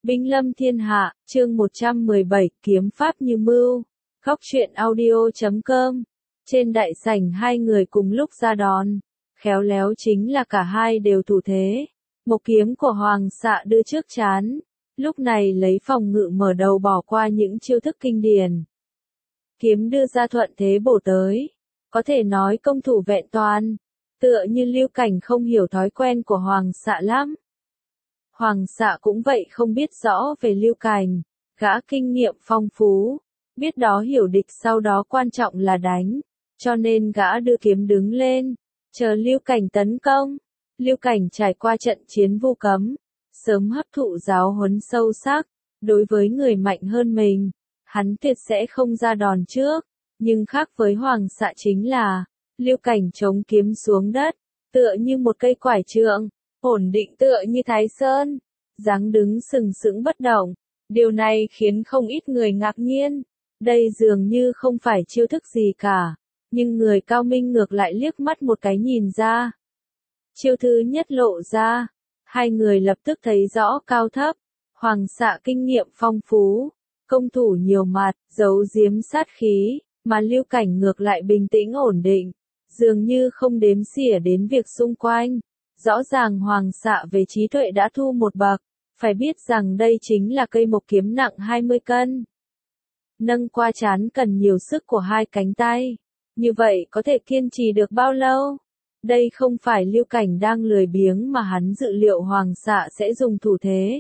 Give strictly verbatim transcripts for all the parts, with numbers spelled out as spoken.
Binh lâm thiên hạ, chương một trăm mười bảy, kiếm pháp như mưu. Góc truyện audio chấm com. Trên đại sảnh hai người cùng lúc ra đòn. Khéo léo chính là cả hai đều thủ thế. Một kiếm của Hoàng Xạ đưa trước trán. Lúc này lấy phòng ngự mở đầu bỏ qua những chiêu thức kinh điển. Kiếm đưa ra thuận thế bổ tới. Có thể nói công thủ vẹn toàn. Tựa như Lưu Cảnh không hiểu thói quen của Hoàng Xạ lắm. Hoàng Xạ cũng vậy không biết rõ về Lưu Cảnh, gã kinh nghiệm phong phú, biết đó hiểu địch sau đó quan trọng là đánh, cho nên gã đưa kiếm đứng lên, chờ Lưu Cảnh tấn công. Lưu Cảnh trải qua trận chiến Vu Cấm, sớm hấp thụ giáo huấn sâu sắc, đối với người mạnh hơn mình, hắn tuyệt sẽ không ra đòn trước, nhưng khác với Hoàng Xạ chính là, Lưu Cảnh chống kiếm xuống đất, tựa như một cây quải trượng. Ổn định tựa như Thái Sơn, dáng đứng sừng sững bất động. Điều này khiến không ít người ngạc nhiên. Đây dường như không phải chiêu thức gì cả, nhưng người cao minh ngược lại liếc mắt một cái nhìn ra. Chiêu thứ nhất lộ ra, hai người lập tức thấy rõ cao thấp. Hoàng Xạ kinh nghiệm phong phú, công thủ nhiều mặt, giấu giếm sát khí, mà Lưu Cảnh ngược lại bình tĩnh ổn định, dường như không đếm xỉa đến việc xung quanh. Rõ ràng Hoàng Xạ về trí tuệ đã thu một bậc, phải biết rằng đây chính là cây mộc kiếm nặng hai mươi cân. Nâng qua trán cần nhiều sức của hai cánh tay, như vậy có thể kiên trì được bao lâu? Đây không phải Lưu Cảnh đang lười biếng mà hắn dự liệu Hoàng Xạ sẽ dùng thủ thế.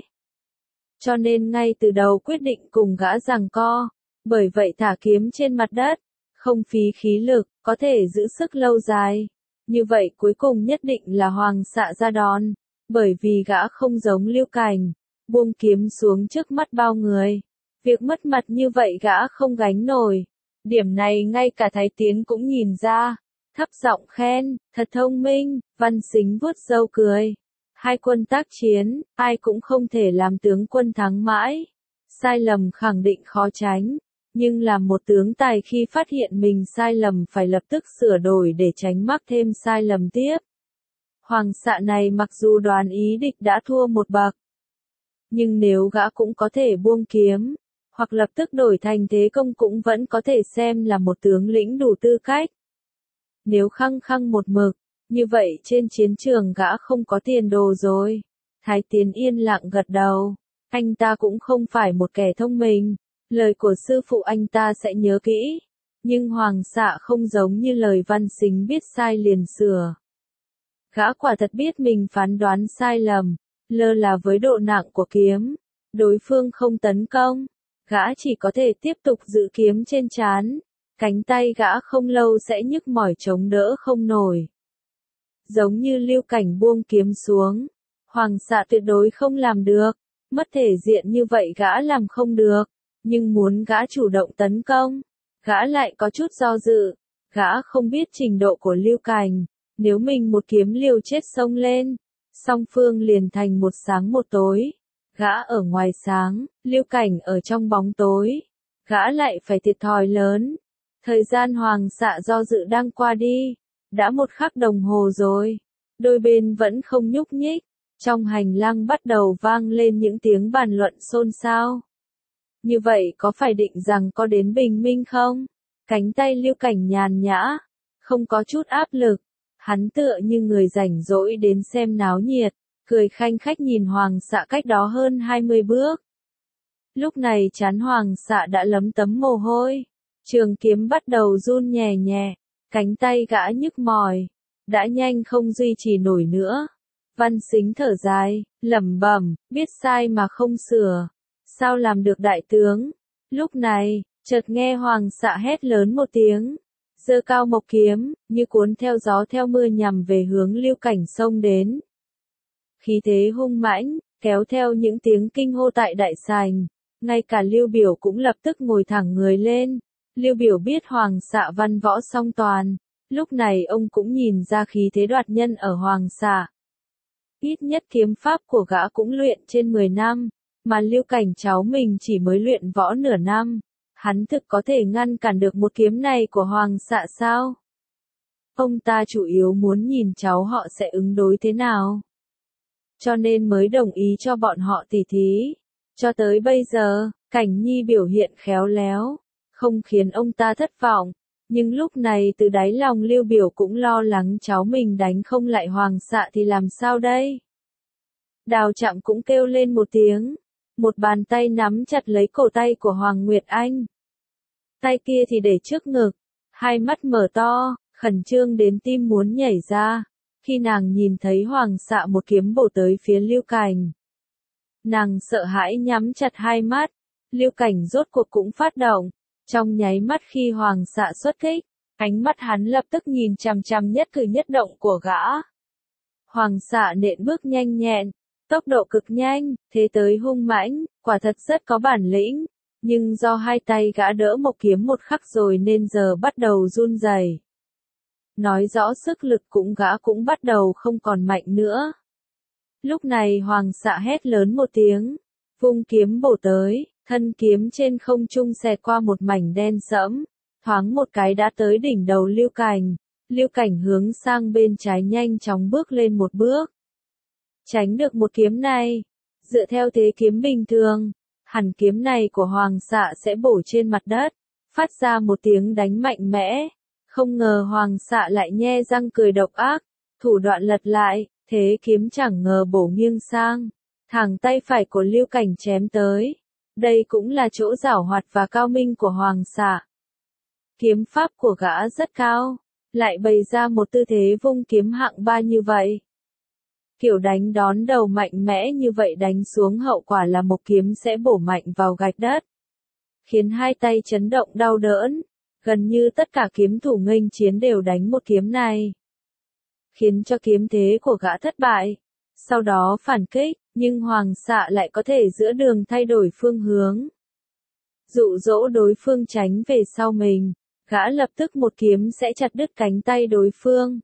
Cho nên ngay từ đầu quyết định cùng gã giằng co, bởi vậy thả kiếm trên mặt đất, không phí khí lực, có thể giữ sức lâu dài. Như vậy cuối cùng nhất định là Hoàng Xạ ra đòn, bởi vì gã không giống Lưu Cảnh, buông kiếm xuống trước mắt bao người. Việc mất mặt như vậy gã không gánh nổi. Điểm này ngay cả Thái Tiến cũng nhìn ra, thấp giọng khen, thật thông minh. Văn Sính vuốt râu cười. Hai quân tác chiến, ai cũng không thể làm tướng quân thắng mãi. Sai lầm khẳng định khó tránh. Nhưng làm một tướng tài khi phát hiện mình sai lầm phải lập tức sửa đổi để tránh mắc thêm sai lầm tiếp. Hoàng Xạ này mặc dù đoán ý địch đã thua một bậc, nhưng nếu gã cũng có thể buông kiếm, hoặc lập tức đổi thành thế công cũng vẫn có thể xem là một tướng lĩnh đủ tư cách. Nếu khăng khăng một mực, như vậy trên chiến trường gã không có tiền đồ rồi. Thái Tiến yên lặng gật đầu, anh ta cũng không phải một kẻ thông minh. Lời của sư phụ anh ta sẽ nhớ kỹ, nhưng Hoàng Xạ không giống như lời Văn Sính biết sai liền sửa. Gã quả thật biết mình phán đoán sai lầm, lơ là với độ nặng của kiếm, đối phương không tấn công, gã chỉ có thể tiếp tục giữ kiếm trên trán, cánh tay gã không lâu sẽ nhức mỏi chống đỡ không nổi. Giống như Lưu Cảnh buông kiếm xuống, Hoàng Xạ tuyệt đối không làm được, mất thể diện như vậy gã làm không được. Nhưng muốn gã chủ động tấn công, gã lại có chút do dự, gã không biết trình độ của Lưu Cảnh, nếu mình một kiếm liều chết xông lên, song phương liền thành một sáng một tối, gã ở ngoài sáng, Lưu Cảnh ở trong bóng tối, gã lại phải thiệt thòi lớn. Thời gian Hoàng Xạ do dự đang qua đi, đã một khắc đồng hồ rồi, đôi bên vẫn không nhúc nhích, trong hành lang bắt đầu vang lên những tiếng bàn luận xôn xao. Như vậy có phải định rằng có đến bình minh không? Cánh tay Lưu Cảnh nhàn nhã, không có chút áp lực. Hắn tựa như người rảnh rỗi đến xem náo nhiệt, cười khanh khách nhìn Hoàng Xạ cách đó hơn hai mươi bước. Lúc này trán Hoàng Xạ đã lấm tấm mồ hôi. Trường kiếm bắt đầu run nhẹ nhẹ, cánh tay gã nhức mỏi, đã nhanh không duy trì nổi nữa. Văn Sính thở dài, lẩm bẩm, biết sai mà không sửa. Sao làm được đại tướng? Lúc này, chợt nghe Hoàng Xạ hét lớn một tiếng, giơ cao mộc kiếm, như cuốn theo gió theo mưa nhằm về hướng Lưu Cảnh xông đến. Khí thế hung mãnh, kéo theo những tiếng kinh hô tại đại sảnh, ngay cả Lưu Biểu cũng lập tức ngồi thẳng người lên. Lưu Biểu biết Hoàng Xạ văn võ song toàn, lúc này ông cũng nhìn ra khí thế đoạt nhân ở Hoàng Xạ. Ít nhất kiếm pháp của gã cũng luyện trên mười năm. Mà Lưu Cảnh cháu mình chỉ mới luyện võ nửa năm, hắn thực có thể ngăn cản được một kiếm này của Hoàng Xạ sao? Ông ta chủ yếu muốn nhìn cháu họ sẽ ứng đối thế nào. Cho nên mới đồng ý cho bọn họ tỉ thí. Cho tới bây giờ, Cảnh Nhi biểu hiện khéo léo, không khiến ông ta thất vọng, nhưng lúc này từ đáy lòng Lưu Biểu cũng lo lắng cháu mình đánh không lại Hoàng xạ thì làm sao đây? Đào Trạm cũng kêu lên một tiếng, một bàn tay nắm chặt lấy cổ tay của Hoàng Nguyệt Anh. Tay kia thì để trước ngực, hai mắt mở to, khẩn trương đến tim muốn nhảy ra, khi nàng nhìn thấy Hoàng xạ một kiếm bổ tới phía Lưu Cảnh. Nàng sợ hãi nhắm chặt hai mắt, Lưu Cảnh rốt cuộc cũng phát động, trong nháy mắt khi Hoàng xạ xuất kích, ánh mắt hắn lập tức nhìn chằm chằm nhất cử nhất động của gã. Hoàng xạ nện bước nhanh nhẹn, tốc độ cực nhanh, thế tới hung mãnh, quả thật rất có bản lĩnh, nhưng do hai tay gã đỡ một kiếm một khắc rồi nên giờ bắt đầu run rẩy. Nói rõ sức lực cũng gã cũng bắt đầu không còn mạnh nữa. Lúc này Hoàng xạ hét lớn một tiếng, vung kiếm bổ tới, thân kiếm trên không trung xẹt qua một mảnh đen sẫm, thoáng một cái đã tới đỉnh đầu Lưu Cảnh. Lưu Cảnh hướng sang bên trái nhanh chóng bước lên một bước. Tránh được một kiếm này, dựa theo thế kiếm bình thường, hẳn kiếm này của Hoàng xạ sẽ bổ trên mặt đất, phát ra một tiếng đánh mạnh mẽ. Không ngờ Hoàng xạ lại nhe răng cười độc ác, thủ đoạn lật lại, thế kiếm chẳng ngờ bổ nghiêng sang, thẳng tay phải của Lưu Cảnh chém tới. Đây cũng là chỗ giảo hoạt và cao minh của Hoàng xạ. Kiếm pháp của gã rất cao, lại bày ra một tư thế vung kiếm hạng ba như vậy. Kiểu đánh đón đầu mạnh mẽ như vậy đánh xuống hậu quả là một kiếm sẽ bổ mạnh vào gạch đất, khiến hai tay chấn động đau đớn. Gần như tất cả kiếm thủ nghênh chiến đều đánh một kiếm này, khiến cho kiếm thế của gã thất bại. Sau đó phản kích, nhưng Hoàng xạ lại có thể giữa đường thay đổi phương hướng, dụ dỗ đối phương tránh về sau mình, gã lập tức một kiếm sẽ chặt đứt cánh tay đối phương.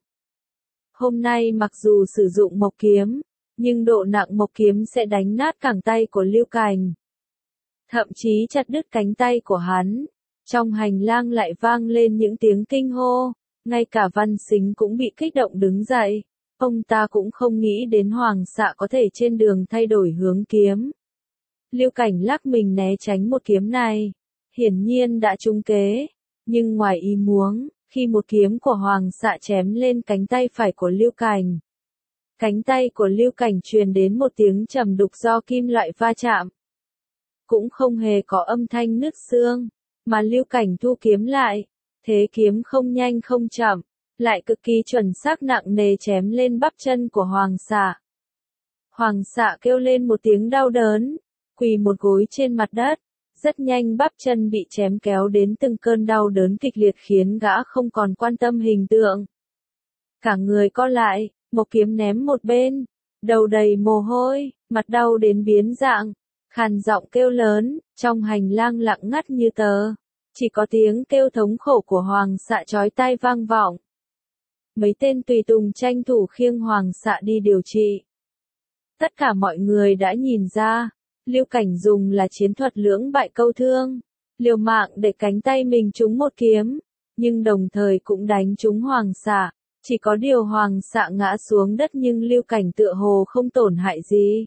Hôm nay mặc dù sử dụng mộc kiếm, nhưng độ nặng mộc kiếm sẽ đánh nát cẳng tay của Lưu Cảnh, thậm chí chặt đứt cánh tay của hắn. Trong hành lang lại vang lên những tiếng kinh hô, ngay cả Văn Sính cũng bị kích động đứng dậy. Ông ta cũng không nghĩ đến Hoàng xạ có thể trên đường thay đổi hướng kiếm. Lưu Cảnh lắc mình né tránh một kiếm này, hiển nhiên đã trúng kế, nhưng ngoài ý muốn, khi một kiếm của Hoàng xạ chém lên cánh tay phải của Lưu Cảnh, cánh tay của Lưu Cảnh truyền đến một tiếng trầm đục do kim loại va chạm. Cũng không hề có âm thanh nứt xương, mà Lưu Cảnh thu kiếm lại, thế kiếm không nhanh không chậm, lại cực kỳ chuẩn xác nặng nề chém lên bắp chân của Hoàng xạ. Hoàng xạ kêu lên một tiếng đau đớn, quỳ một gối trên mặt đất, rất nhanh bắp chân bị chém kéo đến từng cơn đau đớn kịch liệt khiến gã không còn quan tâm hình tượng. Cả người co lại, một kiếm ném một bên, đầu đầy mồ hôi, mặt đau đến biến dạng, khàn giọng kêu lớn, trong hành lang lặng ngắt như tờ, chỉ có tiếng kêu thống khổ của Hoàng xạ chói tai vang vọng. Mấy tên tùy tùng tranh thủ khiêng Hoàng xạ đi điều trị. Tất cả mọi người đã nhìn ra, Lưu Cảnh dùng là chiến thuật lưỡng bại câu thương, liều mạng để cánh tay mình trúng một kiếm, nhưng đồng thời cũng đánh trúng Hoàng xạ. Chỉ có điều Hoàng xạ ngã xuống đất nhưng Lưu Cảnh tựa hồ không tổn hại gì.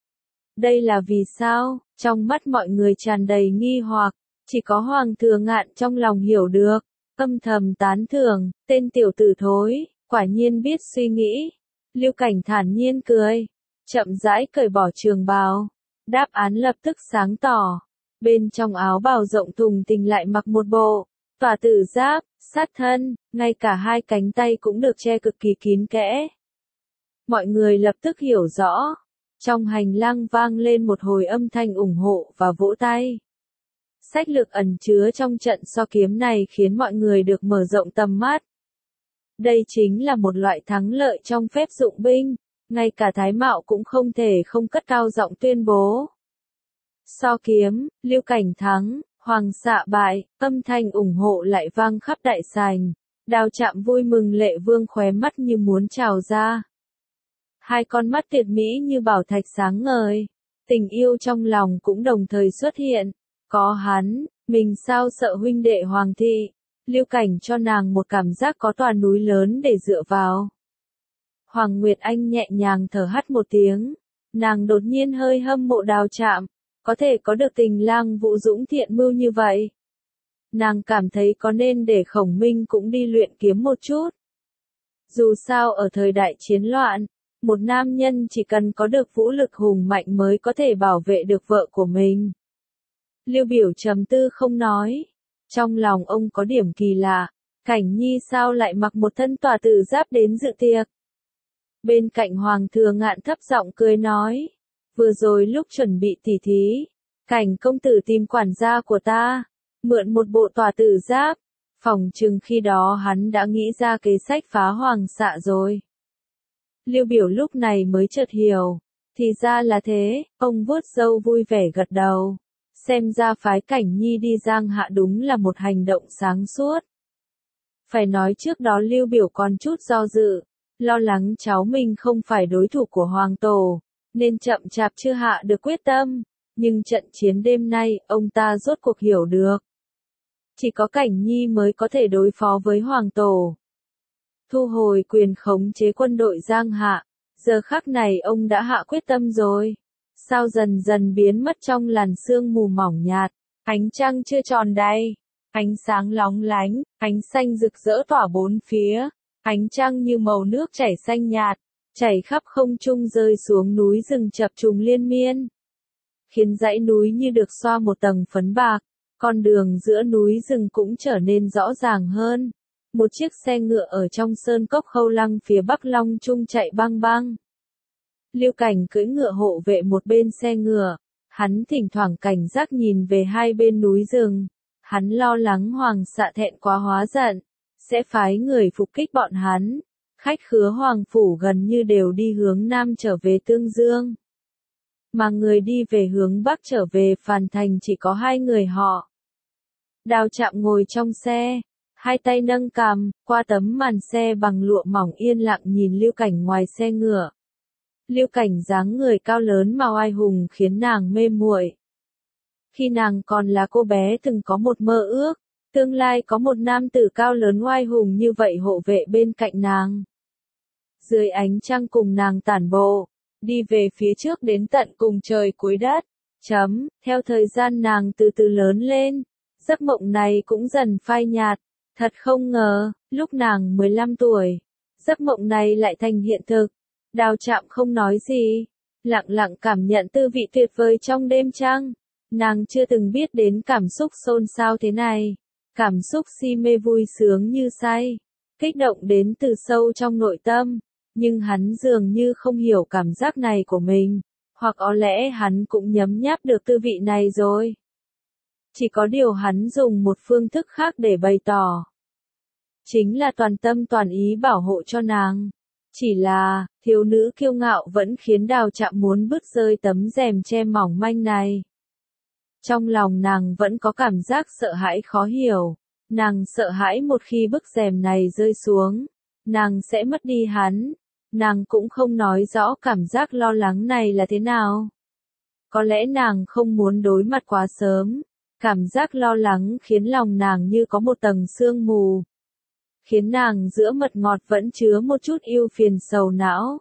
Đây là vì sao? Trong mắt mọi người tràn đầy nghi hoặc, chỉ có Hoàng Thừa Ngạn trong lòng hiểu được, âm thầm tán thưởng, tên tiểu tử thối, quả nhiên biết suy nghĩ. Lưu Cảnh thản nhiên cười, chậm rãi cởi bỏ trường bào, đáp án lập tức sáng tỏ. Bên trong áo bào rộng thùng thình lại mặc một bộ tỏa tử giáp, sát thân, ngay cả hai cánh tay cũng được che cực kỳ kín kẽ. Mọi người lập tức hiểu rõ. Trong hành lang vang lên một hồi âm thanh ủng hộ và vỗ tay. Sách lược ẩn chứa trong trận so kiếm này khiến mọi người được mở rộng tầm mắt. Đây chính là một loại thắng lợi trong phép dụng binh, ngay cả Thái Mạo cũng không thể không cất cao giọng tuyên bố. So kiếm, Lưu Cảnh thắng, Hoàng xạ bại, âm thanh ủng hộ lại vang khắp đại sảnh. Đào Trạm vui mừng lệ vương khóe mắt như muốn trào ra. Hai con mắt tuyệt mỹ như bảo thạch sáng ngời, tình yêu trong lòng cũng đồng thời xuất hiện. Có hắn, mình sao sợ huynh đệ Hoàng thị. Lưu Cảnh cho nàng một cảm giác có tòa núi lớn để dựa vào. Hoàng Nguyệt Anh nhẹ nhàng thở hắt một tiếng, nàng đột nhiên hơi hâm mộ Đào Trạm. có thể có được tình lang Vũ Dũng thiện mưu như vậy. Nàng cảm thấy có nên để Khổng Minh cũng đi luyện kiếm một chút. Dù sao ở thời đại chiến loạn, một nam nhân chỉ cần có được vũ lực hùng mạnh mới có thể bảo vệ được vợ của mình. Lưu Biểu trầm tư không nói. Trong lòng ông có điểm kỳ lạ, Cảnh Nhi sao lại mặc một thân tỏa tử giáp đến dự tiệc. Bên cạnh Hoàng Thừa Ngạn thấp giọng cười nói, vừa rồi lúc chuẩn bị tỉ thí, Cảnh công tử tìm quản gia của ta, mượn một bộ tỏa tử giáp, phỏng chừng khi đó hắn đã nghĩ ra kế sách phá Hoàng xạ rồi. Lưu Biểu lúc này mới chợt hiểu, thì ra là thế, ông vuốt râu vui vẻ gật đầu. Xem ra phái Cảnh Nhi đi Giang Hạ đúng là một hành động sáng suốt. Phải nói trước đó Lưu Biểu còn chút do dự, lo lắng cháu mình không phải đối thủ của Hoàng Tổ, nên chậm chạp chưa hạ được quyết tâm, nhưng trận chiến đêm nay, ông ta rốt cuộc hiểu được. Chỉ có Cảnh Nhi mới có thể đối phó với Hoàng Tổ. Thu hồi quyền khống chế quân đội Giang Hạ, giờ khắc này ông đã hạ quyết tâm rồi. Sao dần dần biến mất trong làn sương mù mỏng nhạt, ánh trăng chưa tròn đầy, ánh sáng lóng lánh, ánh xanh rực rỡ tỏa bốn phía, ánh trăng như màu nước chảy xanh nhạt, chảy khắp không trung rơi xuống núi rừng chập trùng liên miên, khiến dãy núi như được xoa một tầng phấn bạc, con đường giữa núi rừng cũng trở nên rõ ràng hơn. Một chiếc xe ngựa ở trong sơn cốc Khâu Lăng phía Bắc Long Trung chạy băng băng. Lưu Cảnh cưỡi ngựa hộ vệ một bên xe ngựa, hắn thỉnh thoảng cảnh giác nhìn về hai bên núi rừng, hắn lo lắng Hoàng xạ thẹn quá hóa giận, sẽ phái người phục kích bọn hắn. Khách khứa Hoàng phủ gần như đều đi hướng Nam trở về Tương Dương, mà người đi về hướng Bắc trở về Phàn Thành chỉ có hai người họ. Đào Trạm ngồi trong xe, hai tay nâng cằm, qua tấm màn xe bằng lụa mỏng yên lặng nhìn Lưu Cảnh ngoài xe ngựa. Lưu Cảnh dáng người cao lớn mà oai hùng khiến nàng mê muội. Khi nàng còn là cô bé từng có một mơ ước, tương lai có một nam tử cao lớn oai hùng như vậy hộ vệ bên cạnh nàng. Dưới ánh trăng cùng nàng tản bộ, đi về phía trước đến tận cùng trời cuối đất. Chấm, theo thời gian nàng từ từ lớn lên, giấc mộng này cũng dần phai nhạt. Thật không ngờ, lúc nàng mười lăm tuổi, giấc mộng này lại thành hiện thực. Đào Trạm không nói gì, lặng lặng cảm nhận tư vị tuyệt vời trong đêm trăng. Nàng chưa từng biết đến cảm xúc xôn xao thế này, cảm xúc si mê vui sướng như say, kích động đến từ sâu trong nội tâm, nhưng hắn dường như không hiểu cảm giác này của mình, hoặc có lẽ hắn cũng nhấm nháp được tư vị này rồi. Chỉ có điều hắn dùng một phương thức khác để bày tỏ. Chính là toàn tâm toàn ý bảo hộ cho nàng. Chỉ là, thiếu nữ kiêu ngạo vẫn khiến Đào Trạm muốn bứt rơi tấm rèm che mỏng manh này. Trong lòng nàng vẫn có cảm giác sợ hãi khó hiểu. Nàng sợ hãi một khi bức rèm này rơi xuống, nàng sẽ mất đi hắn. Nàng cũng không nói rõ cảm giác lo lắng này là thế nào. Có lẽ nàng không muốn đối mặt quá sớm. Cảm giác lo lắng khiến lòng nàng như có một tầng sương mù, khiến nàng giữa mật ngọt vẫn chứa một chút ưu phiền sầu não.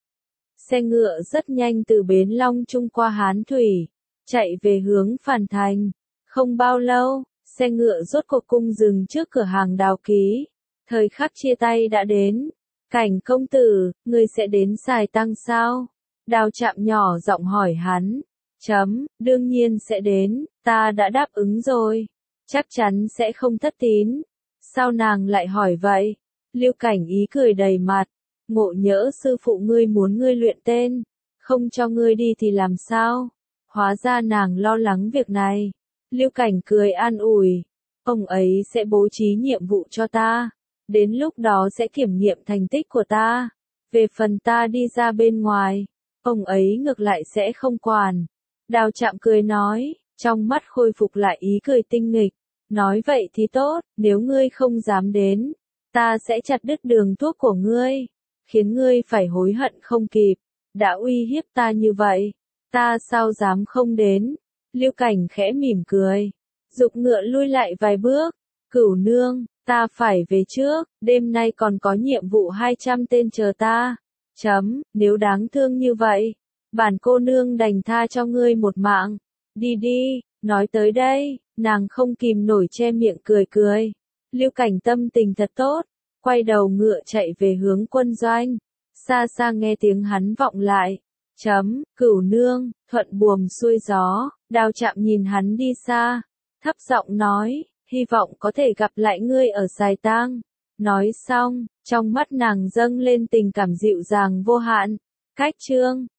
Xe ngựa rất nhanh từ bến Long Trung qua Hán Thủy, chạy về hướng Phàn Thành. Không bao lâu, xe ngựa rốt cuộc cung dừng trước cửa hàng Đào Ký. Thời khắc chia tay đã đến. Cảnh công tử, người sẽ đến Sài Tăng sao? Đào Trạm nhỏ giọng hỏi hắn. Chấm, đương nhiên sẽ đến, ta đã đáp ứng rồi. Chắc chắn sẽ không thất tín. Sao nàng lại hỏi vậy? Lưu Cảnh ý cười đầy mặt. Ngộ nhỡ sư phụ ngươi muốn ngươi luyện tên, không cho ngươi đi thì làm sao? Hóa ra nàng lo lắng việc này. Lưu Cảnh cười an ủi. Ông ấy sẽ bố trí nhiệm vụ cho ta. Đến lúc đó sẽ kiểm nghiệm thành tích của ta. Về phần ta đi ra bên ngoài, ông ấy ngược lại sẽ không quản. Đào Trạm cười nói, trong mắt khôi phục lại ý cười tinh nghịch. Nói vậy thì tốt, nếu ngươi không dám đến, ta sẽ chặt đứt đường thuốc của ngươi, khiến ngươi phải hối hận không kịp. Đã uy hiếp ta như vậy, ta sao dám không đến? Lưu Cảnh khẽ mỉm cười, giục ngựa lui lại vài bước. Cửu nương, ta phải về trước, đêm nay còn có nhiệm vụ hai trăm tên chờ ta. Chấm, nếu đáng thương như vậy, bản cô nương đành tha cho ngươi một mạng. Đi đi, nói tới đây, nàng không kìm nổi che miệng cười cười. Lưu Cảnh tâm tình thật tốt, quay đầu ngựa chạy về hướng quân doanh. Xa xa nghe tiếng hắn vọng lại. Chấm, Cửu nương, thuận buồm xuôi gió, Đao Chạm nhìn hắn đi xa, thấp giọng nói, hy vọng có thể gặp lại ngươi ở Sài Tang. Nói xong, trong mắt nàng dâng lên tình cảm dịu dàng vô hạn. Cách chương